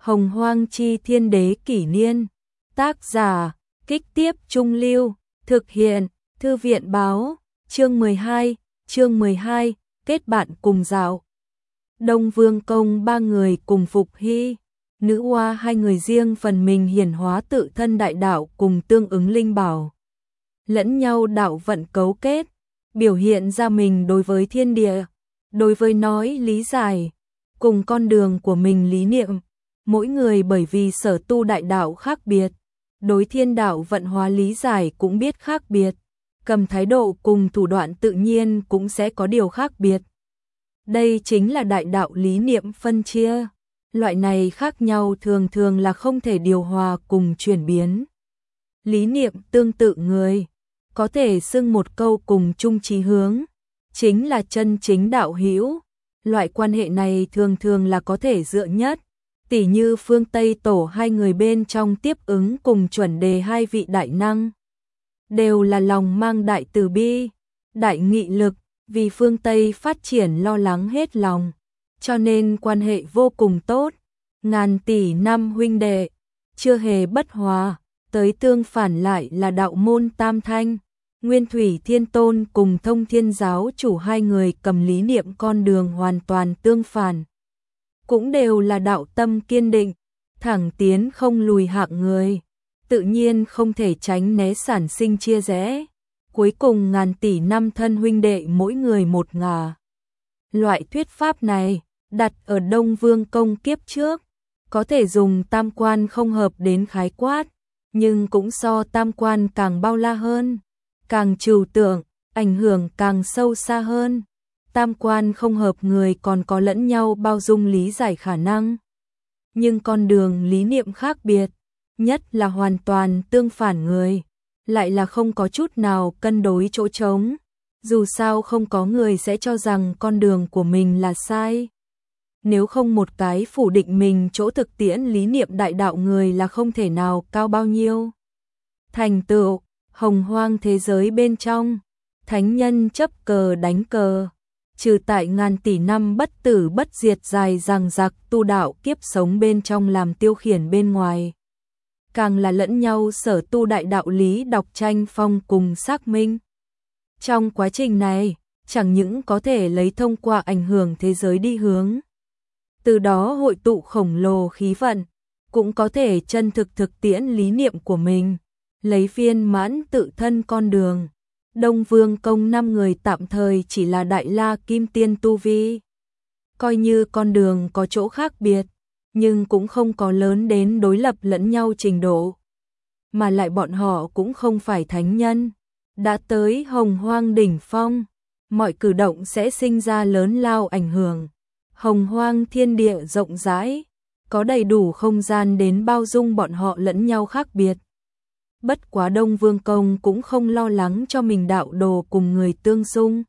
Hồng Hoang Chi Thiên Đế Kỷ Niên. Tác giả, Kích Tiếp Trung Lưu. Thực hiện, Thư viện Báo. Chương 12, kết bạn cùng dạo. Đông Vương Công ba người cùng Phục Hy, Nữ Hoa hai người riêng phần mình hiển hóa tự thân đại đạo cùng tương ứng linh bảo. Lẫn nhau đạo vận cấu kết, biểu hiện ra mình đối với thiên địa, đối với nói lý giải, cùng con đường của mình lý niệm. Mỗi người bởi vì sở tu đại đạo khác biệt, đối thiên đạo vận hóa lý giải cũng biết khác biệt, cầm thái độ cùng thủ đoạn tự nhiên cũng sẽ có điều khác biệt. Đây chính là đại đạo lý niệm phân chia. Loại này khác nhau thường thường là không thể điều hòa cùng chuyển biến. Lý niệm tương tự người, có thể xưng một câu cùng chung chí hướng, chính là chân chính đạo hữu. Loại quan hệ này thường thường là có thể dựa nhất, tỉ như phương Tây Tổ hai người bên trong tiếp ứng cùng chuẩn đề hai vị đại năng. Đều là lòng mang đại từ bi, đại nghị lực, vì phương Tây phát triển lo lắng hết lòng, cho nên quan hệ vô cùng tốt. Ngàn tỷ năm huynh đệ, chưa hề bất hòa, tới tương phản lại là đạo môn Tam Thanh. Nguyên Thủy Thiên Tôn cùng Thông Thiên Giáo chủ hai người cầm lý niệm con đường hoàn toàn tương phản. Cũng đều là đạo tâm kiên định, thẳng tiến không lùi hạng người, tự nhiên không thể tránh né sản sinh chia rẽ. Cuối cùng ngàn tỷ năm thân huynh đệ mỗi người một ngả. Loại thuyết pháp này, đặt ở Đông Vương Công kiếp trước, có thể dùng tam quan không hợp đến khái quát, nhưng cũng so tam quan càng bao la hơn, càng trừu tượng, ảnh hưởng càng sâu xa hơn. Tam quan không hợp người còn có lẫn nhau bao dung lý giải khả năng, nhưng con đường lý niệm khác biệt, nhất là hoàn toàn tương phản người, lại là không có chút nào cân đối chỗ trống. Dù sao không có người sẽ cho rằng con đường của mình là sai. Nếu không một cái phủ định mình chỗ thực tiễn lý niệm đại đạo người là không thể nào cao bao nhiêu. Thành tựu, hồng hoang thế giới bên trong, thánh nhân chấp cờ đánh cờ, trừ tại ngàn tỷ năm bất tử bất diệt dài dằng dặc tu đạo kiếp sống bên trong làm tiêu khiển bên ngoài. Càng là lẫn nhau sở tu đại đạo lý đọc tranh phong cùng xác minh. Trong quá trình này, chẳng những có thể lấy thông qua ảnh hưởng thế giới đi hướng, từ đó hội tụ khổng lồ khí vận, cũng có thể chân thực thực tiễn lý niệm của mình, lấy viên mãn tự thân con đường. Đông Vương Công 5 người tạm thời chỉ là Đại La Kim Tiên tu vi. Coi như con đường có chỗ khác biệt, nhưng cũng không có lớn đến đối lập lẫn nhau trình độ. Mà lại bọn họ cũng không phải thánh nhân. Đã tới hồng hoang đỉnh phong, mọi cử động sẽ sinh ra lớn lao ảnh hưởng. Hồng hoang thiên địa rộng rãi, có đầy đủ không gian đến bao dung bọn họ lẫn nhau khác biệt. Bất quá Đông Vương Công cũng không lo lắng cho mình đạo đồ cùng người tương xung.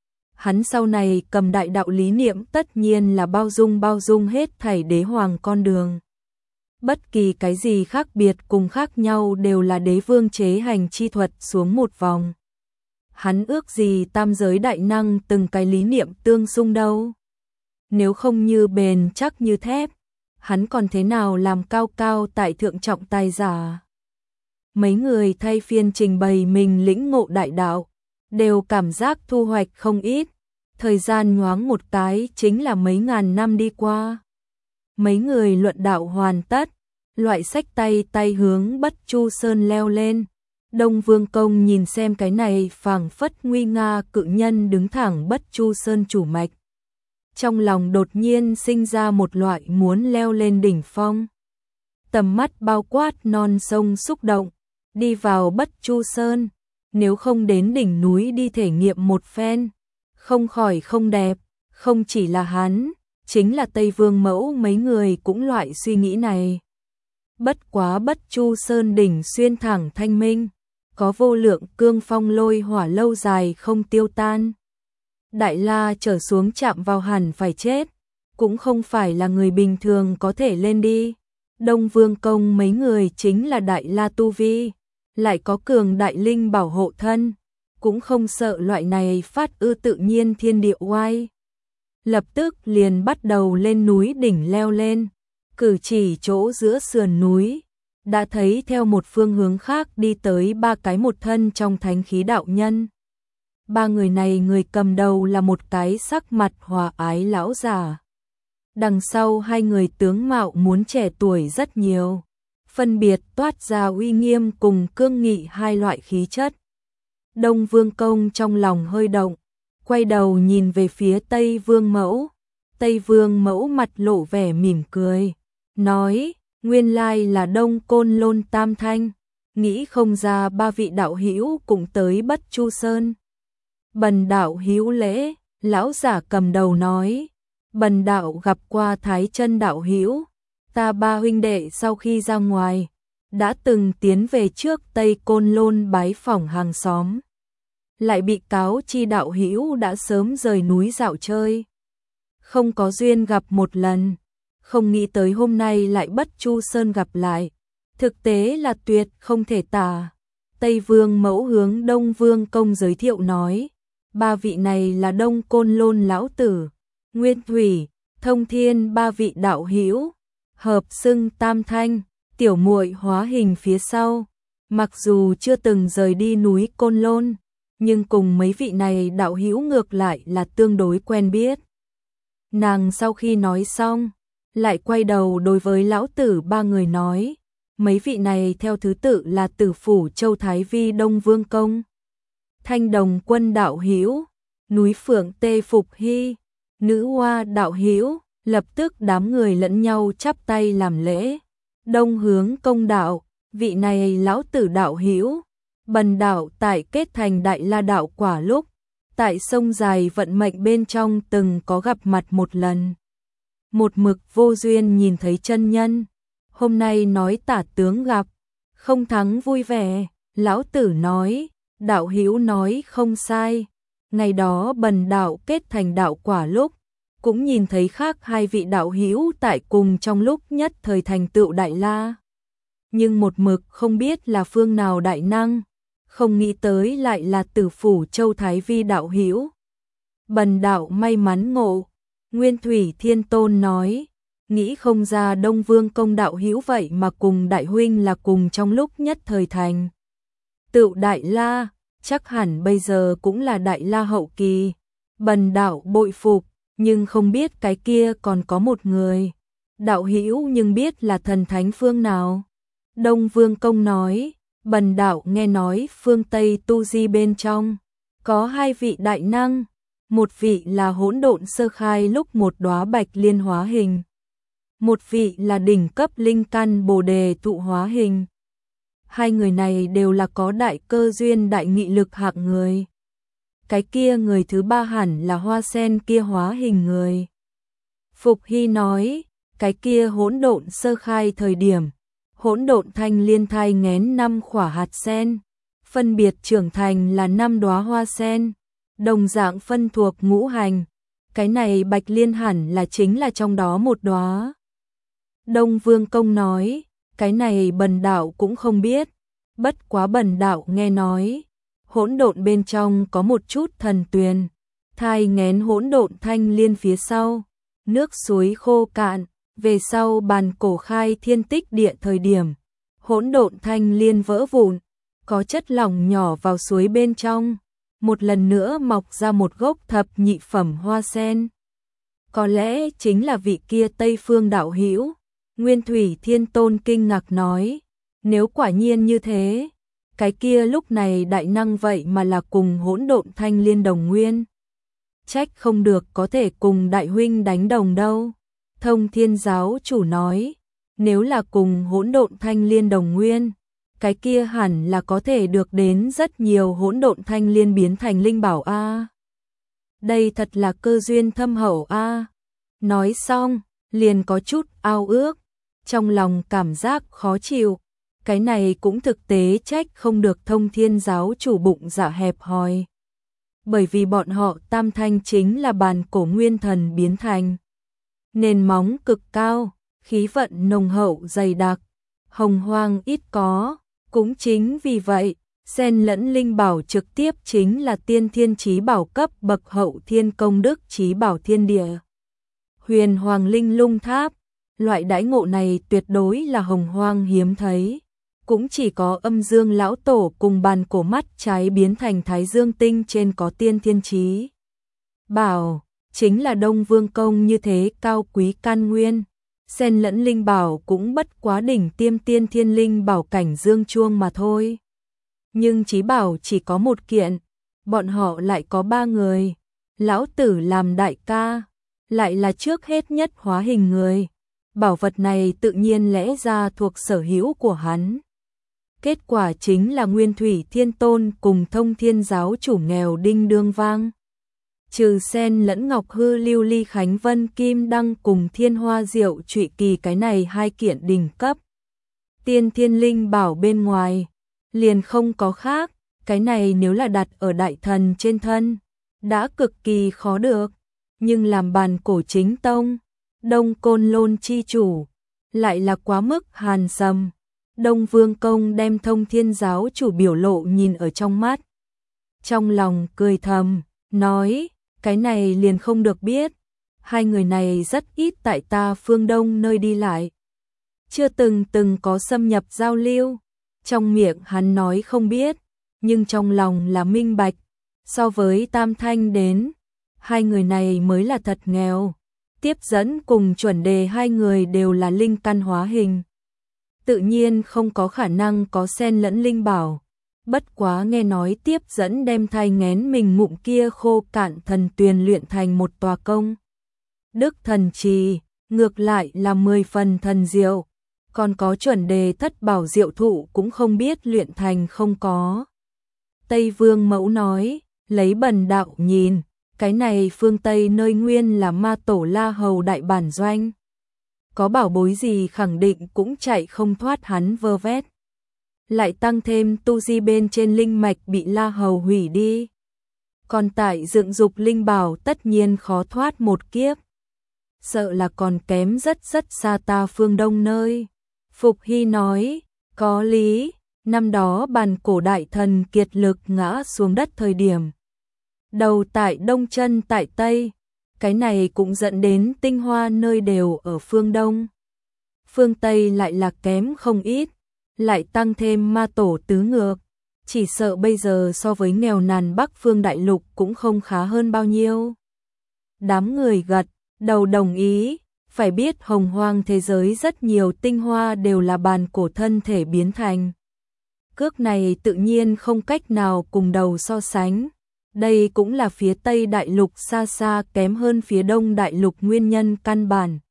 Hắn sau này cầm đại đạo lý niệm tất nhiên là bao dung hết thảy đế hoàng con đường. Bất kỳ cái gì khác biệt cùng khác nhau đều là đế vương chế hành chi thuật xuống một vòng. Hắn ước gì tam giới đại năng từng cái lý niệm tương xung đâu. Nếu không như bền chắc như thép, hắn còn thế nào làm cao cao tại thượng trọng tài giả. Mấy người thay phiên trình bày mình lĩnh ngộ đại đạo, đều cảm giác thu hoạch không ít. Thời gian nhoáng một cái chính là mấy ngàn năm đi qua. Mấy người luận đạo hoàn tất, loại sách tay hướng Bất Chu Sơn leo lên. Đông Vương Công nhìn xem cái này phảng phất nguy nga cự nhân đứng thẳng Bất Chu Sơn chủ mạch. Trong lòng đột nhiên sinh ra một loại muốn leo lên đỉnh phong. Tầm mắt bao quát non sông xúc động, đi vào Bất Chu Sơn, nếu không đến đỉnh núi đi thể nghiệm một phen, không khỏi không đẹp. Không chỉ là hắn, chính là Tây Vương Mẫu mấy người cũng loại suy nghĩ này. Bất quá Bất Chu Sơn đỉnh xuyên thẳng thanh minh, có vô lượng cương phong lôi hỏa lâu dài không tiêu tan. Đại La trở xuống chạm vào hẳn phải chết, cũng không phải là người bình thường có thể lên đi. Đông Vương Công mấy người chính là Đại La tu vi, lại có cường đại linh bảo hộ thân, cũng không sợ loại này phát ư tự nhiên thiên địa oai. Lập tức liền bắt đầu lên núi đỉnh leo lên. cử chỉ chỗ giữa sườn núi, đã thấy theo một phương hướng khác đi tới ba cái một thân trong thánh khí đạo nhân. Ba người này, người cầm đầu là một cái sắc mặt hòa ái lão già. Đằng sau hai người tướng mạo muốn trẻ tuổi rất nhiều, phân biệt toát ra uy nghiêm cùng cương nghị hai loại khí chất. Đông Vương Công trong lòng hơi động, quay đầu nhìn về phía Tây Vương Mẫu. Tây Vương Mẫu mặt lộ vẻ mỉm cười, nói: nguyên lai là Đông Côn Lôn Tam Thanh, nghĩ không ra ba vị đạo hữu cũng tới Bất Chu Sơn. Bần đạo hữu lễ. Lão giả cầm đầu nói: bần đạo gặp qua Thái Chân đạo hữu, ta ba huynh đệ sau khi ra ngoài đã từng tiến về trước Tây Côn Lôn bái phỏng hàng xóm, lại bị cáo chi đạo hữu đã sớm rời núi dạo chơi, không có duyên gặp một lần, không nghĩ tới hôm nay lại Bất Chu Sơn gặp lại, thực tế là tuyệt không thể tả. Tây Vương Mẫu hướng Đông Vương Công giới thiệu nói: ba vị này là Đông Côn Lôn lão tử, Nguyên Thủy, Thông Thiên ba vị đạo hữu, hợp xưng Tam Thanh. Tiểu muội hóa hình phía sau, mặc dù chưa từng rời đi núi Côn Lôn, nhưng cùng mấy vị này đạo hữu ngược lại là tương đối quen biết. Nàng sau khi nói xong, lại quay đầu đối với lão tử ba người nói: mấy vị này theo thứ tự là Tử Phủ Châu Thái Vi Đông Vương Công, Thanh Đồng Quân đạo hữu, Núi Phượng Tê Phục Hy, Nữ Hoa đạo hữu. Lập tức đám người lẫn nhau chắp tay làm lễ. Đông Hướng Công đạo: vị này lão tử đạo hữu, bần đạo tại kết thành Đại La đạo quả lúc, tại sông dài vận mệnh bên trong từng có gặp mặt một lần. Một mực vô duyên nhìn thấy chân nhân, hôm nay nói tả tướng gặp, không thắng vui vẻ. Lão tử nói: đạo hữu nói không sai, ngày đó bần đạo kết thành đạo quả lúc, cũng nhìn thấy khác hai vị đạo hữu tại cùng trong lúc nhất thời thành tựu Đại La. Nhưng một mực không biết là phương nào đại năng, không nghĩ tới lại là Tử Phủ Châu Thái Vi đạo hữu. Bần đạo may mắn ngộ. Nguyên Thủy Thiên Tôn nói: nghĩ không ra Đông Vương Công đạo hữu vậy mà cùng đại huynh là cùng trong lúc nhất thời thành tựu Đại La, chắc hẳn bây giờ cũng là Đại La hậu kỳ. Bần đạo bội phục, nhưng không biết cái kia còn có một người đạo hữu nhưng biết là thần thánh phương nào. Đông Vương Công nói: bần đạo nghe nói phương Tây tu di bên trong có hai vị đại năng, một vị là hỗn độn sơ khai lúc một đóa bạch liên hóa hình, một vị là đỉnh cấp linh căn bồ đề tụ hóa hình. Hai người này đều là có đại cơ duyên đại nghị lực hạng người. Cái kia người thứ ba hẳn là hoa sen kia hóa hình người. Phục Hy nói: cái kia hỗn độn sơ khai thời điểm, hỗn độn thanh liên thai nghén 5 khỏa hạt sen, phân biệt trưởng thành là 5 đóa hoa sen, đồng dạng phân thuộc ngũ hành. Cái này bạch liên hẳn là chính là trong đó một đóa. Đông Vương Công nói: cái này bần đạo cũng không biết, bất quá bần đạo nghe nói hỗn độn bên trong có một chút thần tuyền, thai nghén hỗn độn thanh liên phía sau, nước suối khô cạn, về sau bàn cổ khai thiên tích địa thời điểm, hỗn độn thanh liên vỡ vụn, có chất lỏng nhỏ vào suối bên trong, một lần nữa mọc ra một gốc thập nhị phẩm hoa sen. Có lẽ chính là vị kia Tây Phương đạo hữu. Nguyên Thủy Thiên Tôn kinh ngạc nói: nếu quả nhiên như thế, cái kia lúc này đại năng vậy mà là cùng hỗn độn thanh liên đồng nguyên. Trách không được có thể cùng đại huynh đánh đồng đâu. Thông Thiên giáo chủ nói: nếu là cùng hỗn độn thanh liên đồng nguyên, cái kia hẳn là có thể được đến rất nhiều hỗn độn thanh liên biến thành linh bảo a. Đây thật là cơ duyên thâm hậu a. Nói xong, liền có chút ao ước, trong lòng cảm giác khó chịu. Cái này cũng thực tế trách không được Thông Thiên giáo chủ bụng dạ hẹp hòi. Bởi vì bọn họ Tam Thanh chính là bàn cổ nguyên thần biến thành. Nền móng cực cao, khí vận nồng hậu dày đặc, hồng hoang ít có. Cũng chính vì vậy, xen lẫn linh bảo trực tiếp chính là tiên thiên chí bảo cấp bậc hậu thiên công đức chí bảo thiên địa. Huyền Hoàng Linh Lung Tháp Loại đãi ngộ này tuyệt đối là hồng hoang hiếm thấy. Cũng chỉ có Âm Dương lão tổ cùng bàn cổ mắt trái biến thành Thái Dương tinh trên có tiên thiên chí bảo, chính là Đông Vương công như thế cao quý can nguyên, xen lẫn linh bảo cũng bất quá đỉnh tiêm tiên thiên linh bảo cảnh dương chuông mà thôi. Nhưng chí bảo chỉ có một kiện, bọn họ lại có 3 người, lão tử làm đại ca, lại là trước hết nhất hóa hình người, bảo vật này tự nhiên lẽ ra thuộc sở hữu của hắn. Kết quả chính là Nguyên Thủy Thiên Tôn cùng Thông Thiên giáo chủ nghèo đinh đương vang. Trừ sen lẫn ngọc hư lưu ly khánh vân kim đăng cùng thiên hoa diệu trụy kỳ cái này 2 kiện đỉnh cấp. Tiên thiên linh bảo bên ngoài, liền không có khác, cái này nếu là đặt ở đại thần trên thân, đã cực kỳ khó được, nhưng làm bàn cổ chính tông, Đông Côn Lôn chi chủ, lại là quá mức hàn sầm. Đông Vương công đem Thông Thiên giáo chủ biểu lộ nhìn ở trong mắt. Trong lòng cười thầm, nói, cái này liền không được biết, 2 người này rất ít tại ta phương Đông nơi đi lại. Chưa từng có xâm nhập giao lưu, trong miệng hắn nói không biết, nhưng trong lòng là minh bạch, so với Tam Thanh đến, 2 người này mới là thật nghèo. Tiếp dẫn cùng chuẩn đề 2 người đều là linh căn hóa hình. Tự nhiên không có khả năng có xen lẫn linh bảo. Bất quá nghe nói tiếp dẫn đem thai nghén mình mụn kia khô cạn thần tuyền luyện thành một tòa công đức thần trì, ngược lại là 10 phần thần diệu. Còn có chuẩn đề thất bảo diệu thụ cũng không biết luyện thành không có. Tây Vương Mẫu nói, lấy bần đạo nhìn, cái này phương Tây nơi nguyên là ma tổ La Hầu đại bản doanh. Có bảo bối gì khẳng định cũng chạy không thoát hắn vơ vét. Lại tăng thêm tu di bên trên linh mạch bị La Hầu hủy đi. Còn tại dựng dục linh bảo tất nhiên khó thoát một kiếp. Sợ là còn kém rất xa ta phương Đông nơi. Phục Hy nói, có lý, năm đó bàn cổ đại thần kiệt lực ngã xuống đất thời điểm. Đầu tại Đông chân tại Tây, cái này cũng dẫn đến tinh hoa nơi đều ở phương Đông. Phương Tây lại là kém không ít, lại tăng thêm ma tổ tứ ngược, chỉ sợ bây giờ so với nghèo nàn Bắc phương đại lục cũng không khá hơn bao nhiêu. Đám người gật đầu đồng ý, phải biết hồng hoang thế giới rất nhiều tinh hoa đều là bàn cổ thân thể biến thành. Cước này tự nhiên không cách nào cùng đầu so sánh. Đây cũng là phía Tây đại lục xa xa kém hơn phía Đông đại lục nguyên nhân căn bản.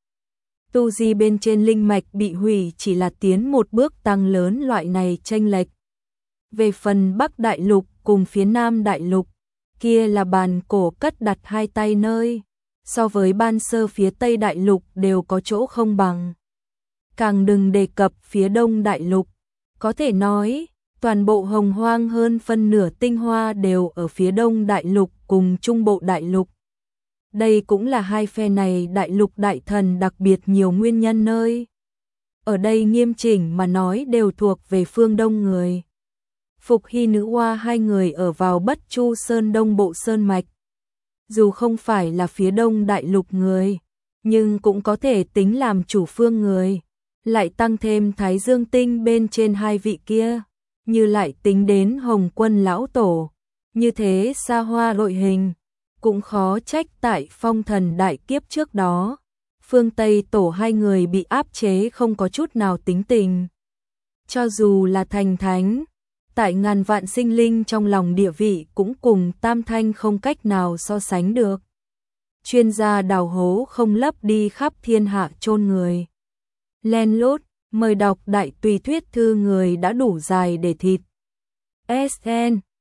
Tu di bên trên linh mạch bị hủy chỉ là tiến một bước tăng lớn loại này chênh lệch. Về phần Bắc đại lục cùng phía Nam đại lục, kia là bàn cổ cất đặt 2 tay nơi, so với ban sơ phía Tây đại lục đều có chỗ không bằng. Càng đừng đề cập phía Đông đại lục, có thể nói, toàn bộ hồng hoang hơn phân nửa tinh hoa đều ở phía Đông đại lục cùng Trung bộ đại lục. Đây cũng là 2 phe này đại lục đại thần đặc biệt nhiều nguyên nhân nơi. Ở đây nghiêm chỉnh mà nói đều thuộc về phương Đông người. Phục Hy nữ oa 2 người ở vào Bất Chu Sơn Đông bộ Sơn Mạch. Dù không phải là phía Đông đại lục người, nhưng cũng có thể tính làm chủ phương người. Lại tăng thêm Thái Dương tinh bên trên 2 vị kia. Như lại tính đến Hồng Quân lão tổ, như thế xa hoa đội hình, cũng khó trách tại phong thần đại kiếp trước đó, phương Tây tổ 2 người bị áp chế không có chút nào tính tình. Cho dù là thành thánh, tại ngàn vạn sinh linh trong lòng địa vị cũng cùng Tam Thanh không cách nào so sánh được. Chuyên gia đào hố không lấp đi khắp thiên hạ chôn người. Len lút mời đọc đại tùy thuyết thư người đã đủ dài để thịt. SN